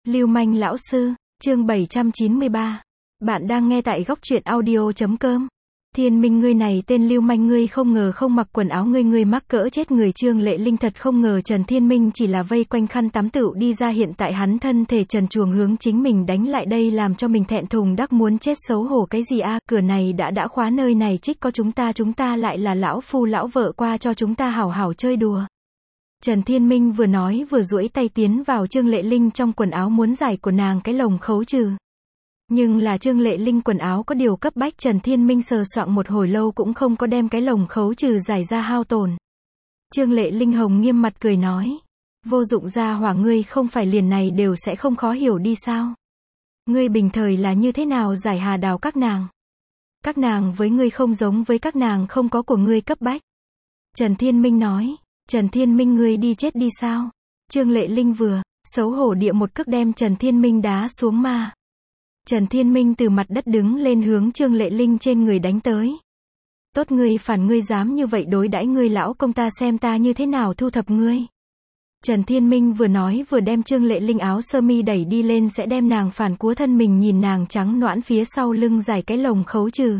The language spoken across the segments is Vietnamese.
Lưu manh lão sư, chương 793. Bạn đang nghe tại góc truyện audio.com. Thiên Minh ngươi này tên lưu manh ngươi không ngờ không mặc quần áo ngươi mắc cỡ chết người. Trương Lệ Linh thật không ngờ Trần Thiên Minh chỉ là vây quanh khăn tắm tựu đi ra, hiện tại hắn thân thể trần truồng hướng chính mình đánh lại đây, làm cho mình thẹn thùng đắc muốn chết xấu hổ cái gì a, cửa này đã khóa, nơi này trích có chúng ta lại là lão phu lão vợ, qua cho chúng ta hảo hảo chơi đùa. Trần Thiên Minh vừa nói vừa duỗi tay tiến vào Trương Lệ Linh trong quần áo muốn giải của nàng cái lồng khấu trừ. Nhưng là Trương Lệ Linh quần áo có điều cấp bách, Trần Thiên Minh sờ soạng một hồi lâu cũng không có đem cái lồng khấu trừ giải ra hao tổn. Trương Lệ Linh hồng nghiêm mặt cười nói. Vô dụng gia hỏa ngươi, không phải liền này đều sẽ không khó hiểu đi sao? Ngươi bình thời là như thế nào giải hà đào các nàng? Các nàng với ngươi không giống với các nàng, không có của ngươi cấp bách. Trần Thiên Minh nói. Trần Thiên Minh ngươi đi chết đi sao? Trương Lệ Linh vừa xấu hổ địa một cước đem Trần Thiên Minh đá xuống mà. Trần Thiên Minh từ mặt đất đứng lên hướng Trương Lệ Linh trên người đánh tới. Tốt ngươi phản, ngươi dám như vậy đối đãi ngươi lão công, ta xem ta như thế nào thu thập ngươi. Trần Thiên Minh vừa nói vừa đem Trương Lệ Linh áo sơ mi đẩy đi lên, sẽ đem nàng phản cúa thân mình, nhìn nàng trắng nõn phía sau lưng giải cái lồng khấu trừ.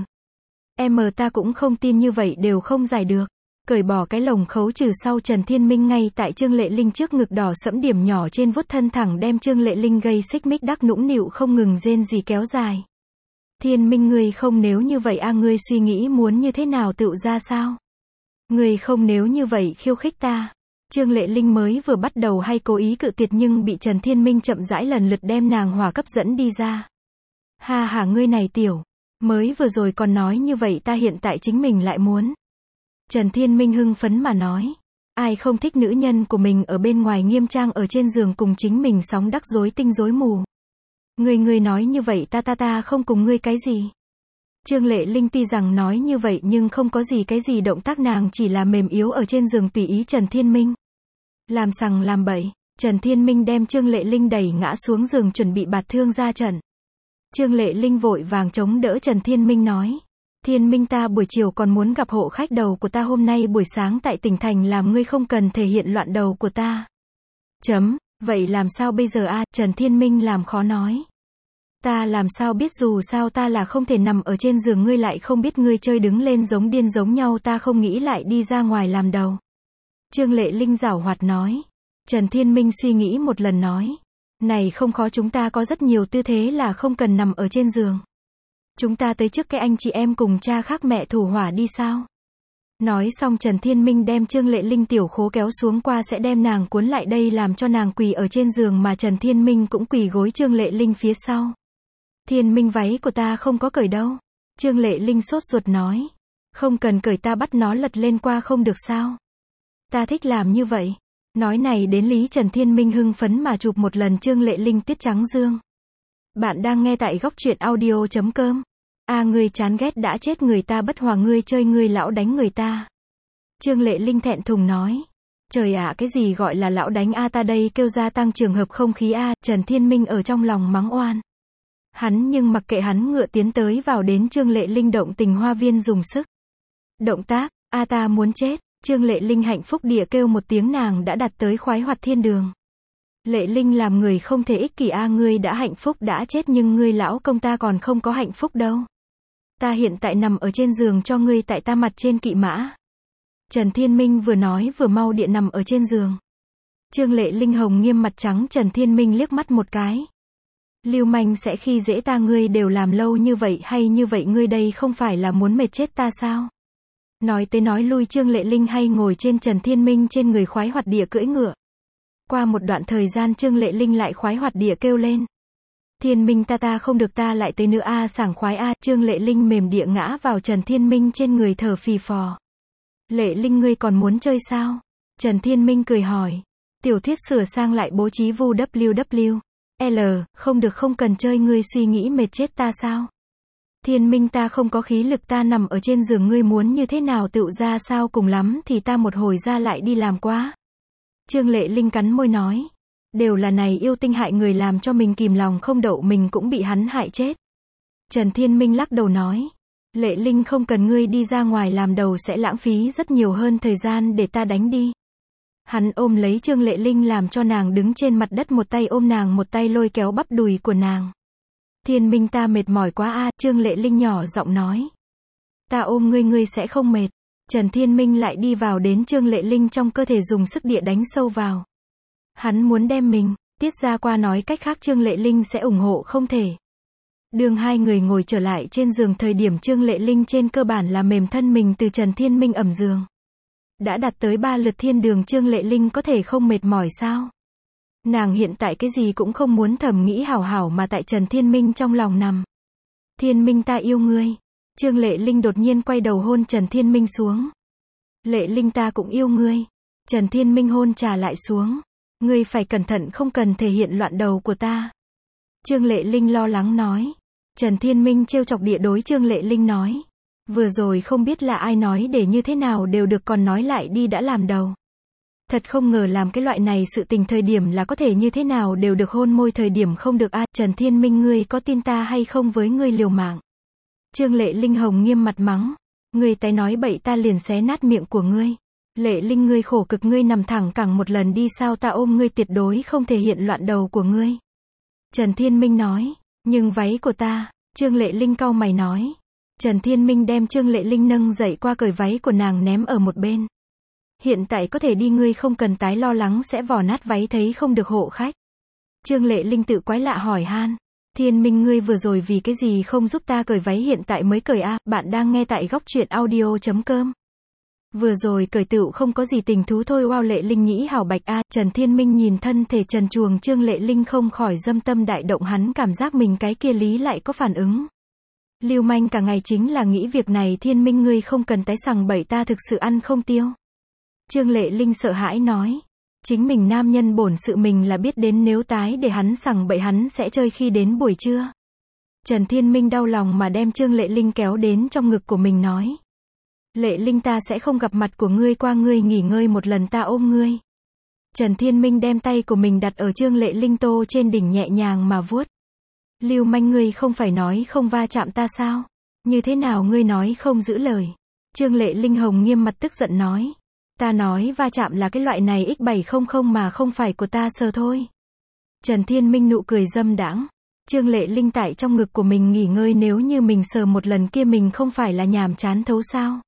Ta cũng không tin như vậy đều không giải được. Cởi bỏ cái lồng khấu trừ sau, Trần Thiên Minh ngay tại Trương Lệ Linh trước ngực đỏ sẫm điểm nhỏ trên vuốt thân thẳng đem Trương Lệ Linh gây xích mích đắc nũng nịu không ngừng rên gì kéo dài. Thiên Minh ngươi không nếu như vậy a, ngươi suy nghĩ muốn như thế nào tựu ra sao? Ngươi không nếu như vậy khiêu khích ta. Trương Lệ Linh mới vừa bắt đầu hay cố ý cự tuyệt, nhưng bị Trần Thiên Minh chậm rãi lần lượt đem nàng hỏa cấp dẫn đi ra. Ha ha, ngươi này tiểu, mới vừa rồi còn nói như vậy, ta hiện tại chính mình lại muốn. Trần Thiên Minh hưng phấn mà nói. Ai không thích nữ nhân của mình ở bên ngoài nghiêm trang ở trên giường cùng chính mình sóng đắc rối tinh rối mù. Ngươi nói như vậy ta không cùng ngươi cái gì. Trương Lệ Linh tuy rằng nói như vậy nhưng không có cái gì động tác, nàng chỉ là mềm yếu ở trên giường tùy ý Trần Thiên Minh làm sằng làm bậy. Trần Thiên Minh đem Trương Lệ Linh đẩy ngã xuống giường chuẩn bị bạt thương ra trận. Trương Lệ Linh vội vàng chống đỡ Trần Thiên Minh nói. Thiên Minh, ta buổi chiều còn muốn gặp hộ khách đầu của ta, hôm nay buổi sáng tại tỉnh thành làm, ngươi không cần thể hiện loạn đầu của ta. Vậy làm sao bây giờ a? Trần Thiên Minh làm khó nói. Ta làm sao biết, dù sao ta là không thể nằm ở trên giường, ngươi lại không biết, ngươi chơi đứng lên giống điên giống nhau, ta không nghĩ lại đi ra ngoài làm đầu. Trương Lệ Linh giảo hoạt nói. Trần Thiên Minh suy nghĩ một lần nói. Này không khó, chúng ta có rất nhiều tư thế là không cần nằm ở trên giường. Chúng ta tới trước cái anh chị em cùng cha khác mẹ thủ hỏa đi sao? Nói xong Trần Thiên Minh đem Trương Lệ Linh tiểu khố kéo xuống qua, sẽ đem nàng cuốn lại đây làm cho nàng quỳ ở trên giường, mà Trần Thiên Minh cũng quỳ gối Trương Lệ Linh phía sau. Thiên Minh, váy của ta không có cởi đâu. Trương Lệ Linh sốt ruột nói. Không cần cởi, ta bắt nó lật lên qua không được sao? Ta thích làm như vậy. Nói này đến lý, Trần Thiên Minh hưng phấn mà chụp một lần Trương Lệ Linh tuyết trắng dương. Bạn đang nghe tại góc truyện audio.com. Ngươi chán ghét đã chết người ta bất hòa ngươi chơi, ngươi lão đánh người ta. Trương Lệ Linh thẹn thùng nói. Trời ạ, cái gì gọi là lão đánh a, ta đây kêu ra tăng trường hợp không khí a. Trần Thiên Minh ở trong lòng mắng oan. Hắn nhưng mặc kệ, hắn ngựa tiến tới vào đến Trương Lệ Linh động tình hoa viên dùng sức. Động tác, ta muốn chết. Trương Lệ Linh hạnh phúc địa kêu một tiếng, nàng đã đạt tới khoái hoạt thiên đường. Lệ Linh, làm người không thể ích kỷ a, ngươi đã hạnh phúc đã chết, nhưng ngươi lão công ta còn không có hạnh phúc đâu. Ta hiện tại nằm ở trên giường cho ngươi tại ta mặt trên kỵ mã. Trần Thiên Minh vừa nói vừa mau địa nằm ở trên giường. Trương Lệ Linh hồng nghiêm mặt trắng Trần Thiên Minh liếc mắt một cái. Lưu manh sẽ khi dễ ta, ngươi đều làm lâu như vậy, hay như vậy ngươi đây không phải là muốn mệt chết ta sao? Nói tới nói lui, Trương Lệ Linh hay ngồi trên Trần Thiên Minh trên người khoái hoạt địa cưỡi ngựa. Qua một đoạn thời gian Trương Lệ Linh lại khoái hoạt địa kêu lên. Thiên Minh, ta không được, ta lại tới nữa a, sảng khoái a. Trương Lệ Linh mềm địa ngã vào Trần Thiên Minh trên người thở phì phò. Lệ Linh, ngươi còn muốn chơi sao? Trần Thiên Minh cười hỏi. Tiểu thuyết sửa sang lại bố trí vu www. Không được, không cần chơi, ngươi suy nghĩ mệt chết ta sao? Thiên Minh, ta không có khí lực, ta nằm ở trên giường, ngươi muốn như thế nào tựu ra sao, cùng lắm thì ta một hồi ra lại đi làm quá. Trương Lệ Linh cắn môi nói. Đều là này yêu tinh hại người, làm cho mình kìm lòng không đậu, mình cũng bị hắn hại chết. Trần Thiên Minh lắc đầu nói. Lệ Linh, không cần, ngươi đi ra ngoài làm đầu sẽ lãng phí rất nhiều hơn thời gian, để ta đánh đi. Hắn ôm lấy Trương Lệ Linh làm cho nàng đứng trên mặt đất, một tay ôm nàng một tay lôi kéo bắp đùi của nàng. Thiên Minh ta mệt mỏi quá a, Trương Lệ Linh nhỏ giọng nói. Ta ôm ngươi, ngươi sẽ không mệt. Trần Thiên Minh lại đi vào đến Trương Lệ Linh trong cơ thể, dùng sức địa đánh sâu vào. Hắn muốn đem mình tiết ra qua, nói cách khác Trương Lệ Linh sẽ ủng hộ không thể. Đương hai người ngồi trở lại trên giường thời điểm, Trương Lệ Linh trên cơ bản là mềm thân mình từ Trần Thiên Minh ẩm giường. Đã đặt tới 3 lượt thiên đường, Trương Lệ Linh có thể không mệt mỏi sao? Nàng hiện tại cái gì cũng không muốn, thầm nghĩ hảo hảo mà tại Trần Thiên Minh trong lòng nằm. Thiên Minh ta yêu ngươi. Trương Lệ Linh đột nhiên quay đầu hôn Trần Thiên Minh xuống. Lệ Linh ta cũng yêu ngươi. Trần Thiên Minh hôn trả lại xuống. Ngươi phải cẩn thận, không cần thể hiện loạn đầu của ta. Trương Lệ Linh lo lắng nói. Trần Thiên Minh trêu chọc địa đối Trương Lệ Linh nói. Vừa rồi không biết là ai nói để như thế nào đều được, còn nói lại đi đã làm đầu. Thật không ngờ làm cái loại này sự tình thời điểm là có thể như thế nào đều được, hôn môi thời điểm không được a. Trần Thiên Minh ngươi có tin ta hay không với ngươi liều mạng? Trương Lệ Linh hồng nghiêm mặt mắng. Ngươi tái nói bậy ta liền xé nát miệng của ngươi. Lệ Linh ngươi khổ cực, ngươi nằm thẳng cẳng một lần đi, sao ta ôm ngươi tuyệt đối không thể hiện loạn đầu của ngươi. Trần Thiên Minh nói. Nhưng váy của ta. Trương Lệ Linh cau mày nói. Trần Thiên Minh đem Trương Lệ Linh nâng dậy qua, cởi váy của nàng ném ở một bên. Hiện tại có thể đi, ngươi không cần tái lo lắng sẽ vò nát váy, thấy không được hộ khách. Trương Lệ Linh tự quái lạ hỏi han. Thiên Minh ngươi vừa rồi vì cái gì không giúp ta cởi váy hiện tại mới cởi a? Bạn đang nghe tại góc truyện audio.com. Vừa rồi cởi tựu không có gì tình thú thôi. Wow, Lệ Linh nhĩ hảo bạch a. Trần Thiên Minh nhìn thân thể trần truồng Trương Lệ Linh không khỏi dâm tâm đại động, hắn cảm giác mình cái kia lý lại có phản ứng. Lưu manh cả ngày chính là nghĩ việc này. Thiên Minh ngươi không cần tái sằng bậy, ta thực sự ăn không tiêu. Trương Lệ Linh sợ hãi nói. Chính mình nam nhân bổn sự mình là biết đến, nếu tái để hắn sằng bậy hắn sẽ chơi khi đến buổi trưa. Trần Thiên Minh đau lòng mà đem Trương Lệ Linh kéo đến trong ngực của mình nói. Lệ Linh ta sẽ không gặp mặt của ngươi, qua ngươi nghỉ ngơi một lần ta ôm ngươi. Trần Thiên Minh đem tay của mình đặt ở Trương Lệ Linh tô trên đỉnh nhẹ nhàng mà vuốt. Lưu manh ngươi không phải nói không va chạm ta sao? Như thế nào ngươi nói không giữ lời? Trương Lệ Linh hồng nghiêm mặt tức giận nói. Ta nói va chạm là cái loại này X700 mà không phải của ta sờ thôi. Trần Thiên Minh nụ cười dâm đãng. Trương Lệ Linh tại trong ngực của mình nghỉ ngơi, nếu như mình sờ một lần kia mình không phải là nhàm chán thấu sao?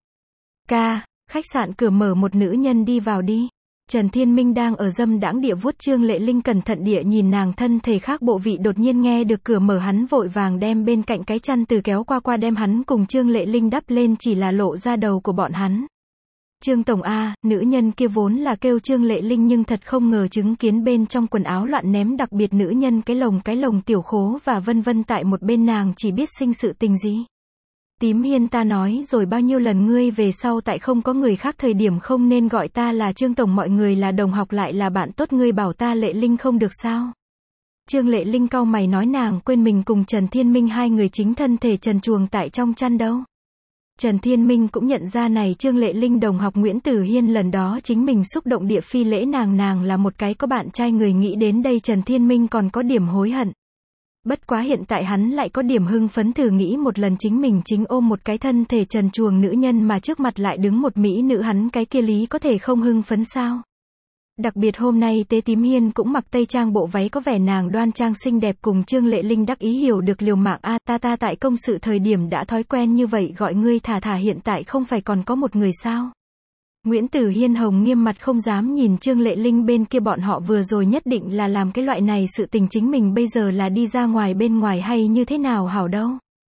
Ca, khách sạn cửa mở, một nữ nhân đi vào đi. Trần Thiên Minh đang ở dâm đãng địa vuốt Trương Lệ Linh, cẩn thận địa nhìn nàng thân thể khác bộ vị, đột nhiên nghe được cửa mở, hắn vội vàng đem bên cạnh cái chăn từ kéo qua đem hắn cùng Trương Lệ Linh đắp lên, chỉ là lộ ra đầu của bọn hắn. Trương tổng a, nữ nhân kia vốn là kêu Trương Lệ Linh, nhưng thật không ngờ chứng kiến bên trong quần áo loạn ném, đặc biệt nữ nhân cái lồng tiểu khố và vân vân tại một bên, nàng chỉ biết sinh sự tình gì. Tím Hiên ta nói rồi bao nhiêu lần, ngươi về sau tại không có người khác thời điểm không nên gọi ta là Trương tổng, mọi người là đồng học lại là bạn tốt, ngươi bảo ta Lệ Linh không được sao? Trương Lệ Linh cau mày nói, nàng quên mình cùng Trần Thiên Minh hai người chính thân thể trần truồng tại trong chăn đâu. Trần Thiên Minh cũng nhận ra này Trương Lệ Linh đồng học Nguyễn Tử Hiên lần đó chính mình xúc động địa phi lễ nàng là một cái có bạn trai người, nghĩ đến đây Trần Thiên Minh còn có điểm hối hận. Bất quá hiện tại hắn lại có điểm hưng phấn, thử nghĩ một lần chính mình chính ôm một cái thân thể trần truồng nữ nhân mà trước mặt lại đứng một mỹ nữ, hắn cái kia lý có thể không hưng phấn sao? Đặc biệt hôm nay Tế Tím Hiên cũng mặc tây trang bộ váy, có vẻ nàng đoan trang xinh đẹp, cùng Trương Lệ Linh đắc ý hiểu được liều mạng a. Ta tại công sự thời điểm đã thói quen như vậy gọi ngươi thả, hiện tại không phải còn có một người sao? Nguyễn Tử Hiên hồng nghiêm mặt không dám nhìn Trương Lệ Linh bên kia, bọn họ vừa rồi nhất định là làm cái loại này sự tình, chính mình bây giờ là đi ra ngoài bên ngoài hay như thế nào hảo đâu.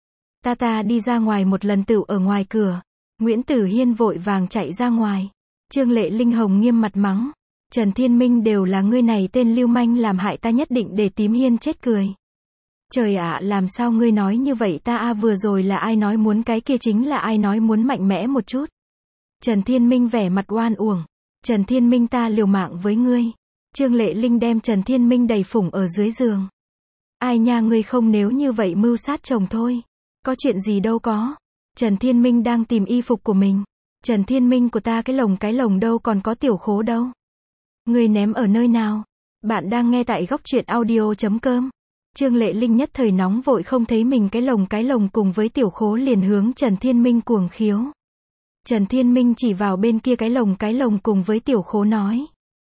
Ta đi ra ngoài một lần tựu ở ngoài cửa. Nguyễn Tử Hiên vội vàng chạy ra ngoài. Trương Lệ Linh hồng nghiêm mặt mắng. Trần Thiên Minh đều là ngươi này tên lưu manh làm hại ta, nhất định để Tím Hiên chết cười. Trời ạ, làm sao ngươi nói như vậy ta vừa rồi là ai nói muốn cái kia chính là ai nói muốn mạnh mẽ một chút. Trần Thiên Minh vẻ mặt oan uổng. Trần Thiên Minh ta liều mạng với ngươi. Trương Lệ Linh đem Trần Thiên Minh đầy phủng ở dưới giường. Ai nha, ngươi không nếu như vậy mưu sát chồng thôi. Có chuyện gì đâu có. Trần Thiên Minh đang tìm y phục của mình. Trần Thiên Minh của ta cái lồng đâu còn có tiểu khố đâu. Ngươi ném ở nơi nào? Bạn đang nghe tại góc truyện audio.com. Trương Lệ Linh nhất thời nóng vội, không thấy mình cái lồng cùng với tiểu khố liền hướng Trần Thiên Minh cuồng khiếu. Trần Thiên Minh chỉ vào bên kia cái lồng cùng với tiểu khố nói.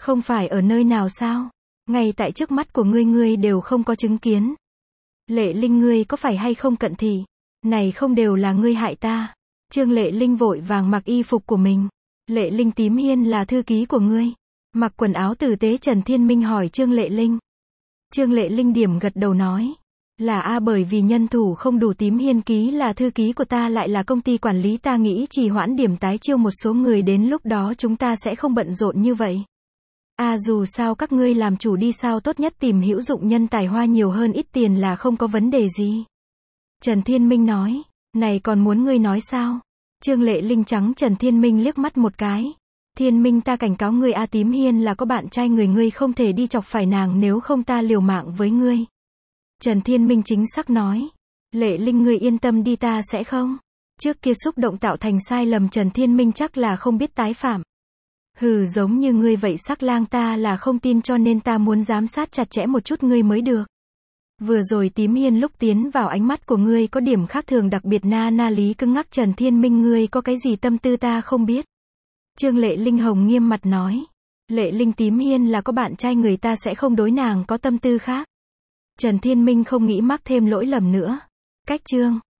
Không phải ở nơi nào sao? Ngay tại trước mắt của ngươi đều không có chứng kiến. Lệ Linh ngươi có phải hay không cận thị? Này không đều là ngươi hại ta. Trương Lệ Linh vội vàng mặc y phục của mình. Lệ Linh Tím Hiên là thư ký của ngươi. Mặc quần áo tử tế Trần Thiên Minh hỏi Trương Lệ Linh. Trương Lệ Linh điểm gật đầu nói. Là bởi vì nhân thủ không đủ, Tím Hiên ký là thư ký của ta lại là công ty quản lý, ta nghĩ trì hoãn điểm tái chiêu một số người, đến lúc đó chúng ta sẽ không bận rộn như vậy. Dù sao các ngươi làm chủ đi, sao tốt nhất tìm hữu dụng nhân tài, hoa nhiều hơn ít tiền là không có vấn đề gì. Trần Thiên Minh nói. Này còn muốn ngươi nói sao? Trương Lệ Linh trắng Trần Thiên Minh liếc mắt một cái. Thiên Minh, ta cảnh cáo ngươi, Tím Hiên là có bạn trai người, ngươi không thể đi chọc phải nàng, nếu không ta liều mạng với ngươi. Trần Thiên Minh chính xác nói. Lệ Linh ngươi yên tâm đi, ta sẽ không. Trước kia xúc động tạo thành sai lầm Trần Thiên Minh chắc là không biết tái phạm. Giống như ngươi vậy sắc lang ta là không tin, cho nên ta muốn giám sát chặt chẽ một chút ngươi mới được. Vừa rồi Tím Hiên lúc tiến vào ánh mắt của ngươi có điểm khác thường, đặc biệt na lý cứng ngắc, Trần Thiên Minh ngươi có cái gì tâm tư ta không biết. Trương Lệ Linh hồng nghiêm mặt nói. Lệ Linh Tím Hiên là có bạn trai người, ta sẽ không đối nàng có tâm tư khác. Trần Thiên Minh không nghĩ mắc thêm lỗi lầm nữa. Cách chương